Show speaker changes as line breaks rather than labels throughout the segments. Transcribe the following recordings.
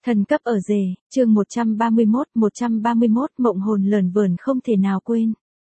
Thần cấp ở rể, chương 131 mộng hồn lởn vởn không thể nào quên.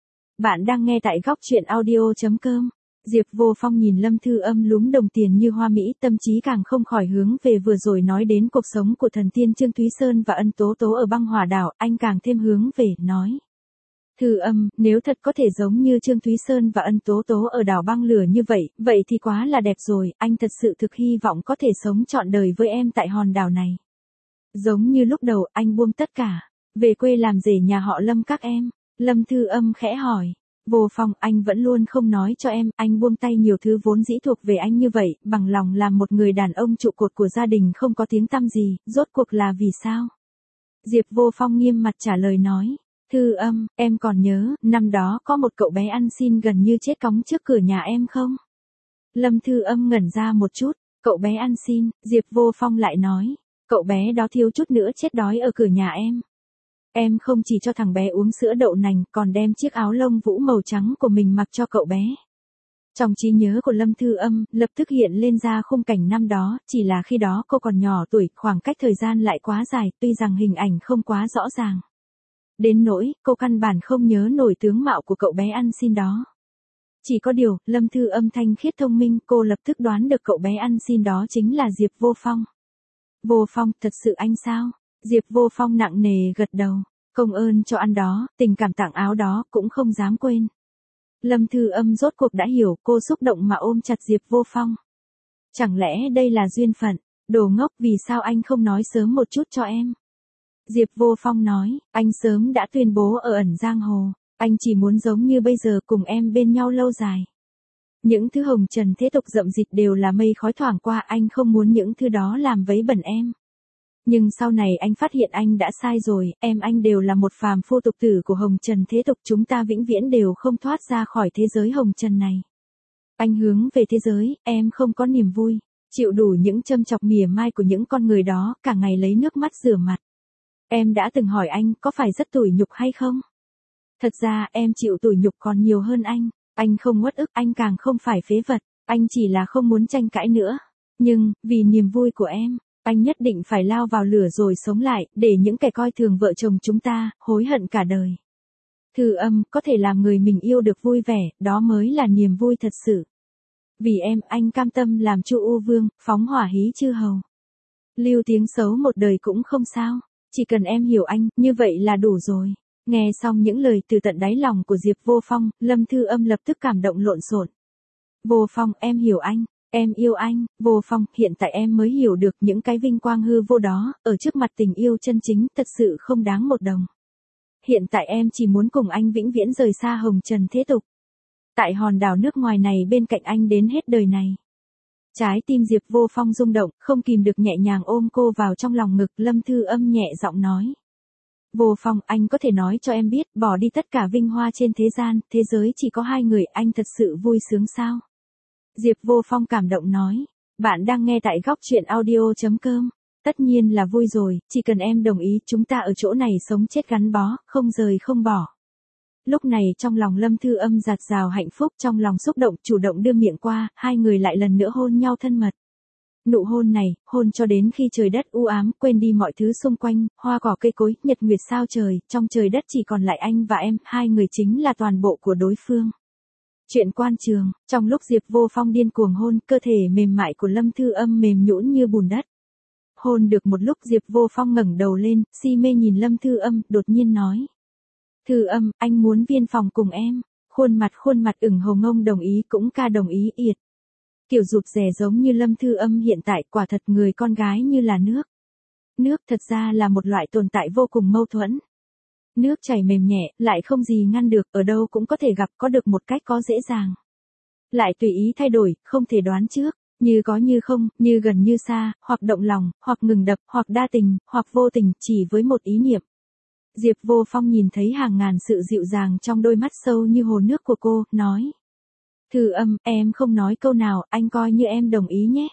Bạn đang nghe tại góc truyện audio.com. Diệp Vô Phong nhìn Lâm Thư Âm lúm đồng tiền như hoa mỹ, tâm trí càng không khỏi hướng về vừa rồi nói đến cuộc sống của thần tiên Trương Thúy Sơn và Ân Tố Tố ở băng hỏa đảo, anh càng thêm hướng về, nói. Thư Âm, nếu thật có thể giống như Trương Thúy Sơn và Ân Tố Tố ở đảo băng lửa như vậy, vậy thì quá là đẹp rồi, anh thật sự thực hy vọng có thể sống trọn đời với em tại hòn đảo này. Giống như lúc đầu anh buông tất cả, về quê làm rể nhà họ Lâm các em. Lâm Thư Âm khẽ hỏi. Vô Phong, anh vẫn luôn không nói cho em, anh buông tay nhiều thứ vốn dĩ thuộc về anh như vậy, bằng lòng làm một người đàn ông trụ cột của gia đình không có tiếng tăm gì, rốt cuộc là vì sao? Diệp Vô Phong nghiêm mặt trả lời nói. Thư Âm, em còn nhớ, năm đó có một cậu bé ăn xin gần như chết cóng trước cửa nhà em không? Lâm Thư Âm ngẩn ra một chút, cậu bé ăn xin, Diệp Vô Phong lại nói. Cậu bé đó thiếu chút nữa chết đói ở cửa nhà em. Em không chỉ cho thằng bé uống sữa đậu nành, còn đem chiếc áo lông vũ màu trắng của mình mặc cho cậu bé. Trong trí nhớ của Lâm Thư Âm, lập tức hiện lên ra khung cảnh năm đó, chỉ là khi đó cô còn nhỏ tuổi, khoảng cách thời gian lại quá dài, tuy rằng hình ảnh không quá rõ ràng. Đến nỗi, cô căn bản không nhớ nổi tướng mạo của cậu bé ăn xin đó. Chỉ có điều, Lâm Thư Âm thanh khiết thông minh, cô lập tức đoán được cậu bé ăn xin đó chính là Diệp Vô Phong. Vô Phong, thật sự anh sao? Diệp Vô Phong nặng nề gật đầu. Công ơn cho ăn đó, tình cảm tặng áo đó cũng không dám quên. Lâm Thư Âm rốt cuộc đã hiểu, cô xúc động mà ôm chặt Diệp Vô Phong. Chẳng lẽ đây là duyên phận? Đồ ngốc, vì sao anh không nói sớm một chút cho em? Diệp Vô Phong nói, anh sớm đã tuyên bố ở ẩn giang hồ, anh chỉ muốn giống như bây giờ cùng em bên nhau lâu dài. Những thứ hồng trần thế tục rậm rịt đều là mây khói thoảng qua, anh không muốn những thứ đó làm vấy bẩn em. Nhưng sau này anh phát hiện anh đã sai rồi, em anh đều là một phàm phu tục tử của hồng trần thế tục, chúng ta vĩnh viễn đều không thoát ra khỏi thế giới hồng trần này. Anh hướng về thế giới, em không có niềm vui, chịu đủ những châm chọc mỉa mai của những con người đó, cả ngày lấy nước mắt rửa mặt. Em đã từng hỏi anh có phải rất tủi nhục hay không? Thật ra em chịu tủi nhục còn nhiều hơn anh không uất ức, anh càng không phải phế vật, anh chỉ là không muốn tranh cãi nữa. Nhưng, vì niềm vui của em, anh nhất định phải lao vào lửa rồi sống lại, để những kẻ coi thường vợ chồng chúng ta, hối hận cả đời. Thư Âm, có thể làm người mình yêu được vui vẻ, đó mới là niềm vui thật sự. Vì em, anh cam tâm làm Chu U Vương, phóng hỏa hí chư hầu. Lưu tiếng xấu một đời cũng không sao, chỉ cần em hiểu anh, như vậy là đủ rồi. Nghe xong những lời từ tận đáy lòng của Diệp Vô Phong, Lâm Thư Âm lập tức cảm động lộn xộn. Vô Phong, em hiểu anh, em yêu anh. Vô Phong, hiện tại em mới hiểu được những cái vinh quang hư vô đó, ở trước mặt tình yêu chân chính, thật sự không đáng một đồng. Hiện tại em chỉ muốn cùng anh vĩnh viễn rời xa hồng trần thế tục. Tại hòn đảo nước ngoài này bên cạnh anh đến hết đời này. Trái tim Diệp Vô Phong rung động, không kìm được nhẹ nhàng ôm cô vào trong lòng ngực. Lâm Thư Âm nhẹ giọng nói. Vô Phong, anh có thể nói cho em biết, bỏ đi tất cả vinh hoa trên thế gian, thế giới chỉ có hai người, anh thật sự vui sướng sao? Diệp Vô Phong cảm động nói. Bạn đang nghe tại góc truyện audio.com. Tất nhiên là vui rồi, chỉ cần em đồng ý, chúng ta ở chỗ này sống chết gắn bó, không rời không bỏ. Lúc này trong lòng Lâm Thư Âm dạt dào hạnh phúc, trong lòng xúc động, chủ động đưa miệng qua, hai người lại lần nữa hôn nhau thân mật. Nụ hôn này, hôn cho đến khi trời đất u ám, quên đi mọi thứ xung quanh, hoa cỏ cây cối, nhật nguyệt sao trời, trong trời đất chỉ còn lại anh và em, hai người chính là toàn bộ của đối phương. Chuyện quan trường, trong lúc Diệp Vô Phong điên cuồng hôn, cơ thể mềm mại của Lâm Thư Âm mềm nhũn như bùn đất. Hôn được một lúc Diệp Vô Phong ngẩng đầu lên, si mê nhìn Lâm Thư Âm, đột nhiên nói. Thư Âm, anh muốn viên phòng cùng em. Khuôn mặt ửng hồng, ông đồng ý cũng ca đồng ý yệt. Kiểu rụt rè giống như Lâm Thư Âm hiện tại, quả thật người con gái như là nước. Nước thật ra là một loại tồn tại vô cùng mâu thuẫn. Nước chảy mềm nhẹ, lại không gì ngăn được, ở đâu cũng có thể gặp, có được một cách có dễ dàng. Lại tùy ý thay đổi, không thể đoán trước, như có như không, như gần như xa, hoặc động lòng, hoặc ngừng đập, hoặc đa tình, hoặc vô tình, chỉ với một ý niệm. Diệp Vô Phong nhìn thấy hàng ngàn sự dịu dàng trong đôi mắt sâu như hồ nước của cô, nói. Thư Âm, em không nói câu nào, anh coi như em đồng ý nhé.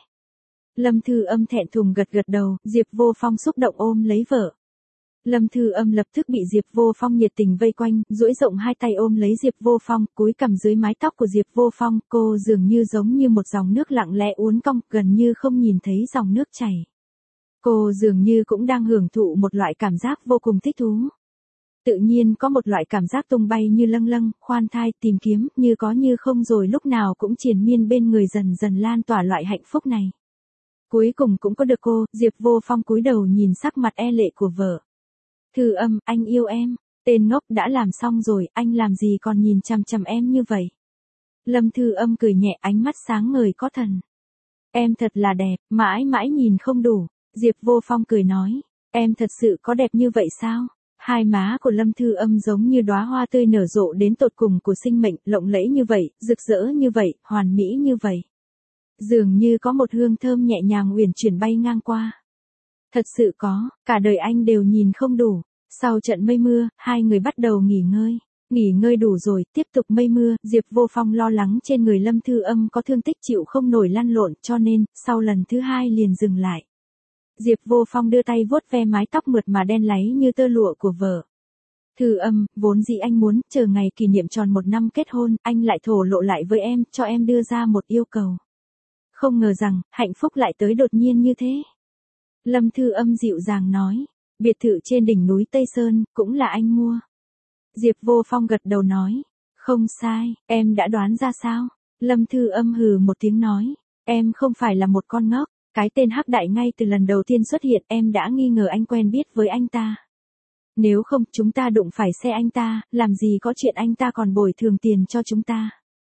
Lâm Thư Âm thẹn thùng gật gật đầu, Diệp Vô Phong xúc động ôm lấy vợ. Lâm Thư Âm lập tức bị Diệp Vô Phong nhiệt tình vây quanh, duỗi rộng hai tay ôm lấy Diệp Vô Phong, cúi cằm dưới mái tóc của Diệp Vô Phong, cô dường như giống như một dòng nước lặng lẽ uốn cong, gần như không nhìn thấy dòng nước chảy. Cô dường như cũng đang hưởng thụ một loại cảm giác vô cùng thích thú. Tự nhiên có một loại cảm giác tung bay như lâng lâng, khoan thai, tìm kiếm, như có như không rồi lúc nào cũng triền miên bên người dần dần lan tỏa loại hạnh phúc này. Cuối cùng cũng có được cô, Diệp Vô Phong cúi đầu nhìn sắc mặt e lệ của vợ. Thư Âm, anh yêu em. Tên ngốc đã làm xong rồi, anh làm gì còn nhìn chằm chằm em như vậy. Lâm Thư Âm cười nhẹ, ánh mắt sáng ngời có thần. Em thật là đẹp, mãi mãi nhìn không đủ. Diệp Vô Phong cười nói, em thật sự có đẹp như vậy sao? Hai má của Lâm Thư Âm giống như đóa hoa tươi nở rộ đến tột cùng của sinh mệnh, lộng lẫy như vậy, rực rỡ như vậy, hoàn mỹ như vậy. Dường như có một hương thơm nhẹ nhàng uyển chuyển bay ngang qua. Thật sự có, cả đời anh đều nhìn không đủ. Sau trận mây mưa, hai người bắt đầu nghỉ ngơi. Nghỉ ngơi đủ rồi, tiếp tục mây mưa, Diệp Vô Phong lo lắng trên người Lâm Thư Âm có thương tích chịu không nổi lăn lộn, cho nên, sau lần thứ hai liền dừng lại. Diệp Vô Phong đưa tay vuốt ve mái tóc mượt mà đen láy như tơ lụa của vợ. Thư Âm, vốn dĩ anh muốn, chờ ngày kỷ niệm tròn 1 năm kết hôn, anh lại thổ lộ lại với em, cho em đưa ra một yêu cầu. Không ngờ rằng, hạnh phúc lại tới đột nhiên như thế. Lâm Thư Âm dịu dàng nói, biệt thự trên đỉnh núi Tây Sơn, cũng là anh mua. Diệp Vô Phong gật đầu nói, không sai, em đã đoán ra sao? Lâm Thư Âm hừ một tiếng nói, em không phải là một con ngốc, cái tên Hắc Đại ngay từ lần đầu tiên xuất hiện em đã nghi ngờ anh quen biết với anh ta. Nếu không chúng ta đụng phải xe anh ta, làm gì có chuyện anh ta còn bồi thường tiền cho chúng ta.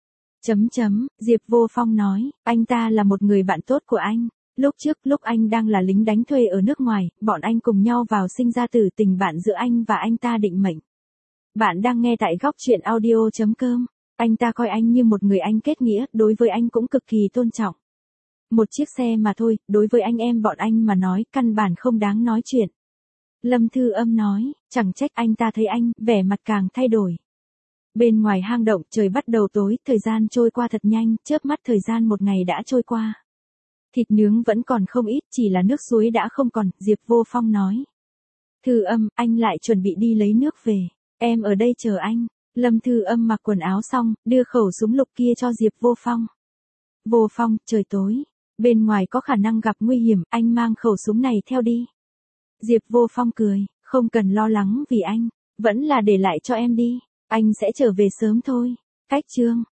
Diệp Vô Phong nói, anh ta là một người bạn tốt của anh. Lúc trước, lúc anh đang là lính đánh thuê ở nước ngoài, bọn anh cùng nhau vào sinh ra tử tình bạn giữa anh và anh ta định mệnh. Bạn đang nghe tại góc truyện audio.com. Anh ta coi anh như một người anh kết nghĩa, đối với anh cũng cực kỳ tôn trọng. Một chiếc xe mà thôi, đối với anh em bọn anh mà nói, căn bản không đáng nói chuyện. Lâm Thư Âm nói, chẳng trách anh ta thấy anh, vẻ mặt càng thay đổi. Bên ngoài hang động, trời bắt đầu tối, thời gian trôi qua thật nhanh, chớp mắt thời gian một ngày đã trôi qua. Thịt nướng vẫn còn không ít, chỉ là nước suối đã không còn, Diệp Vô Phong nói. Thư Âm, anh lại chuẩn bị đi lấy nước về. Em ở đây chờ anh. Lâm Thư Âm mặc quần áo xong, đưa khẩu súng lục kia cho Diệp Vô Phong. Vô Phong, trời tối. Bên ngoài có khả năng gặp nguy hiểm, anh mang khẩu súng này theo đi. Diệp Vô Phong cười, không cần lo lắng vì anh, vẫn là để lại cho em đi. Anh sẽ trở về sớm thôi. Cách chương